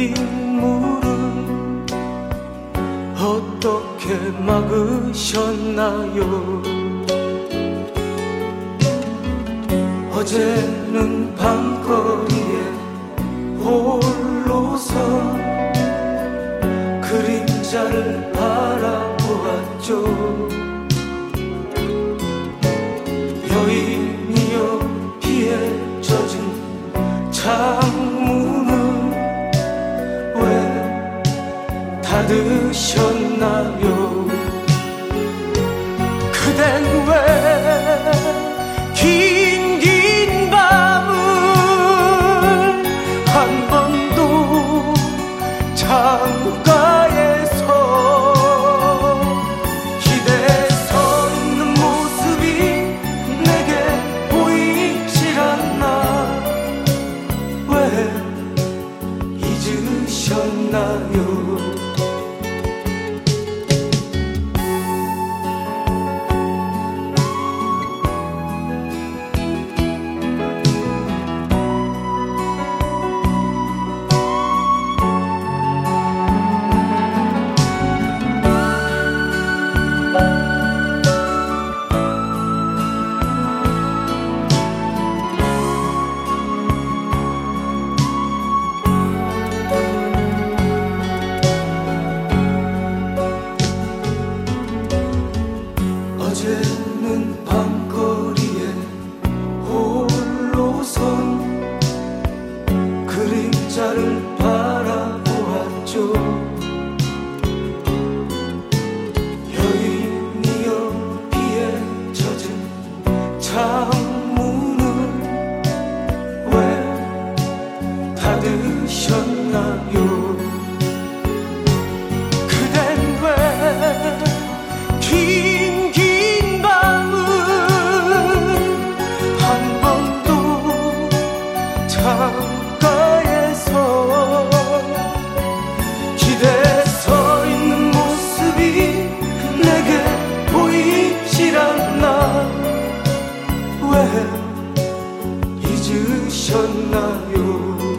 빗물을 어떻게 막으셨나요? 어제는 밤거리에 홀로서 그림자를 바라보았죠. 여인이여 비에 젖은 창문을 왜 닫으셨나요? 그댄 왜 긴 밤을 한 번도 창가에서 기대서 있는 모습이 내게 보이질 않나? 왜 잊으셨나요? 어제는 밤거리에 홀로 선 그림자를 바라보았죠. 여인이여 비에 젖은 창문을 왜 닫으셨나요? 그댄 왜 긴 밤을 한 번도 창가에서 기대서 있는 모습이 내게 보이질 않나? 왜 잊으셨나요?